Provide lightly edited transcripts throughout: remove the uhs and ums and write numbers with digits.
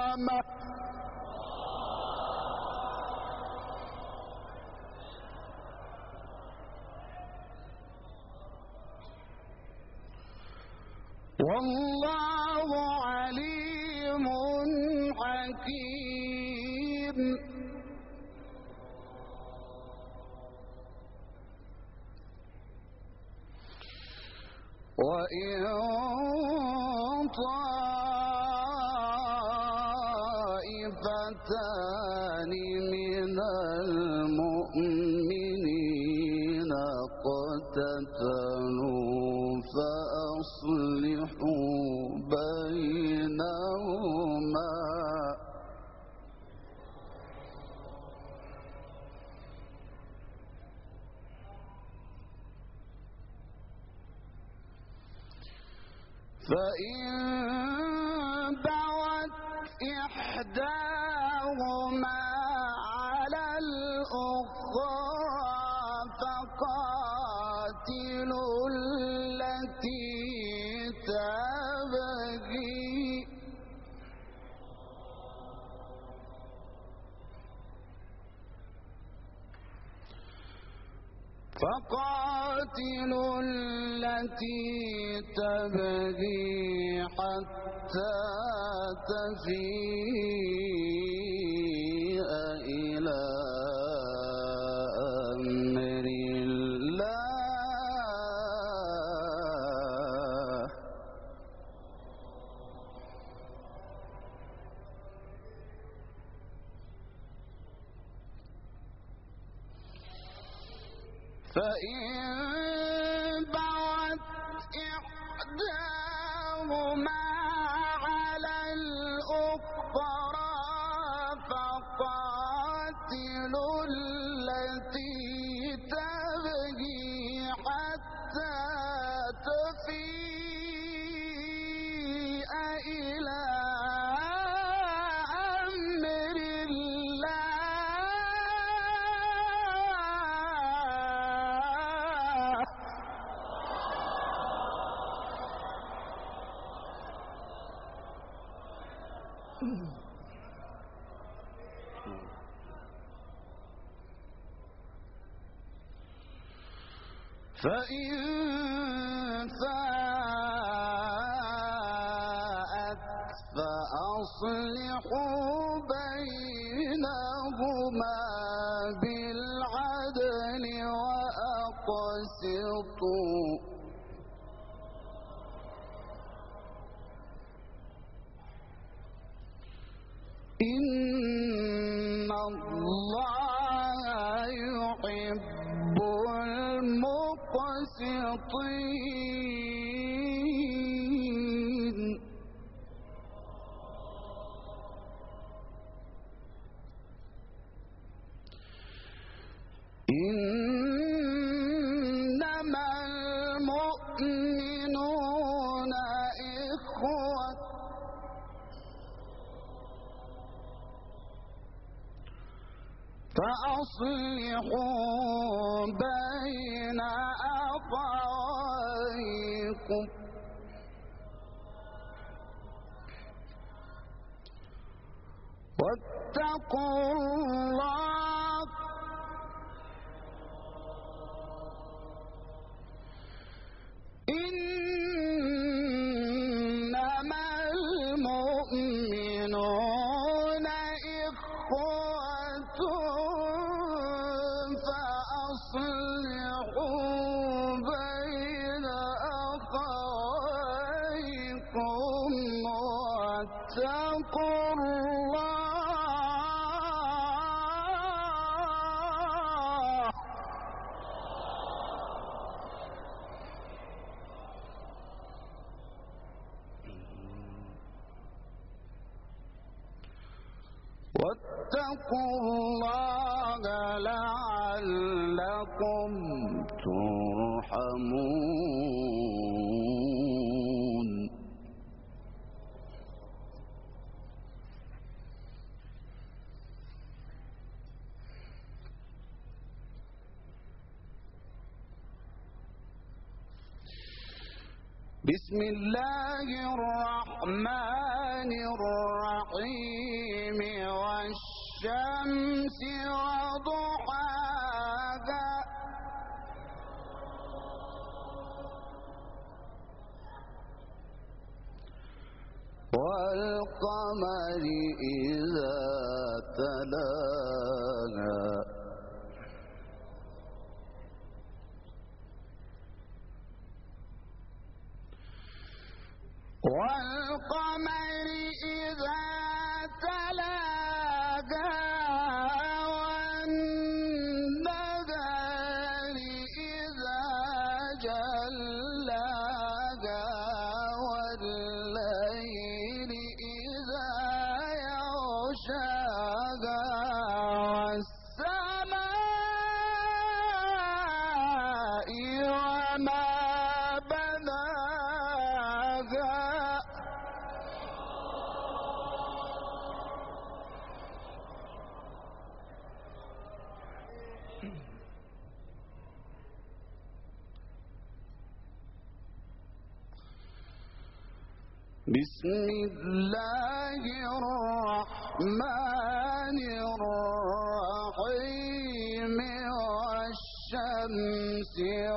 القيامة. والله عليم حكيم. وإن طائفتان من المؤمنين اقتتلوا فأصلحوا بينهما فإن بغت إحداهما على الأخرى فقاتلوا التي تبغي حتى تفيء إلى أمر الله فإن بغت إحداهما على الأخرى فقاتلوا التي تبغي حتى تفيء إلى أمر الله فإن فاءت فأصلحوا بينهما بالعدل وأقسطوا إن الله يحب المقسطين إنما المؤمنون إخوة فأصلحوا بين أخويكم واتقوا الله إنما المؤمنون إخوة فأصلحوا بين أخويكم واتقوا الله لعلكم ترحمون. بسم الله الرحمن الرحيم والقمر إذا تلاها والقمر إذا تلاها والنهار إذا جلاها والليل إذا يغشاها والسماء وما بسم الله الرحمن الرحيم والشمس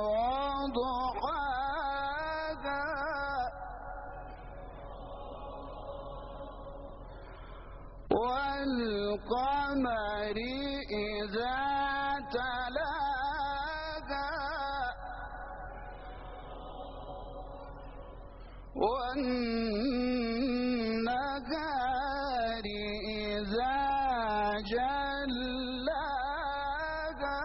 وضحاها والقمر إذا تلاها والنهار إذا جلاها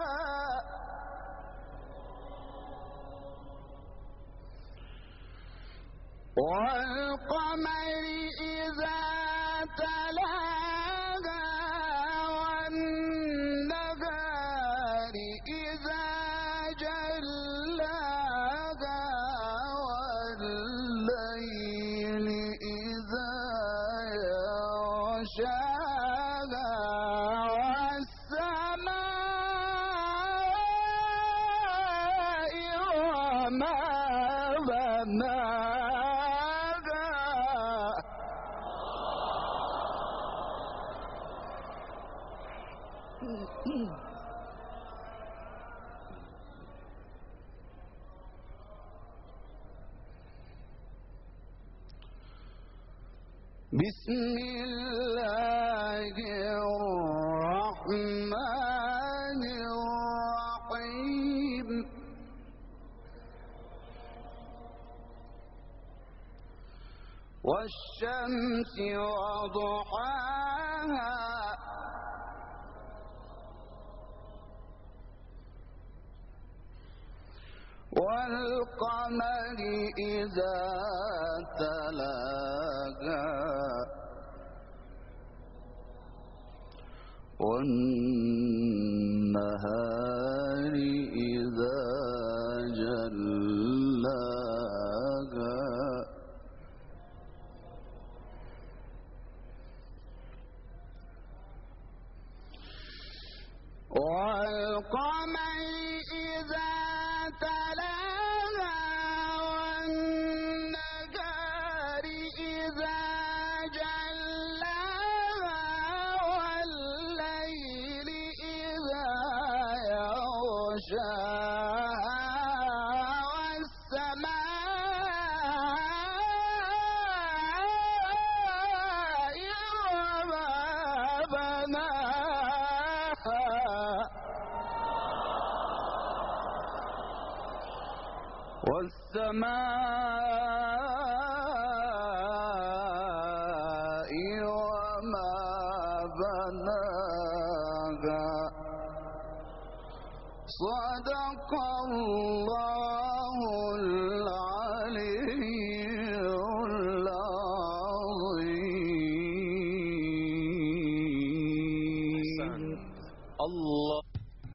والقمر إذا تلاها والنهار إذا جلاها والليل إذا يغشاها والسماء وما بناها بسم الله الرحمن الرحيم والشمس وضحاها والقمر إذا تلاها والنهار إذا جلاها والقمر إذا تلاها والنهار إذا جلاها والليل إذا يغشاها والسماء وما بناها والسماء وما بناها صدق الله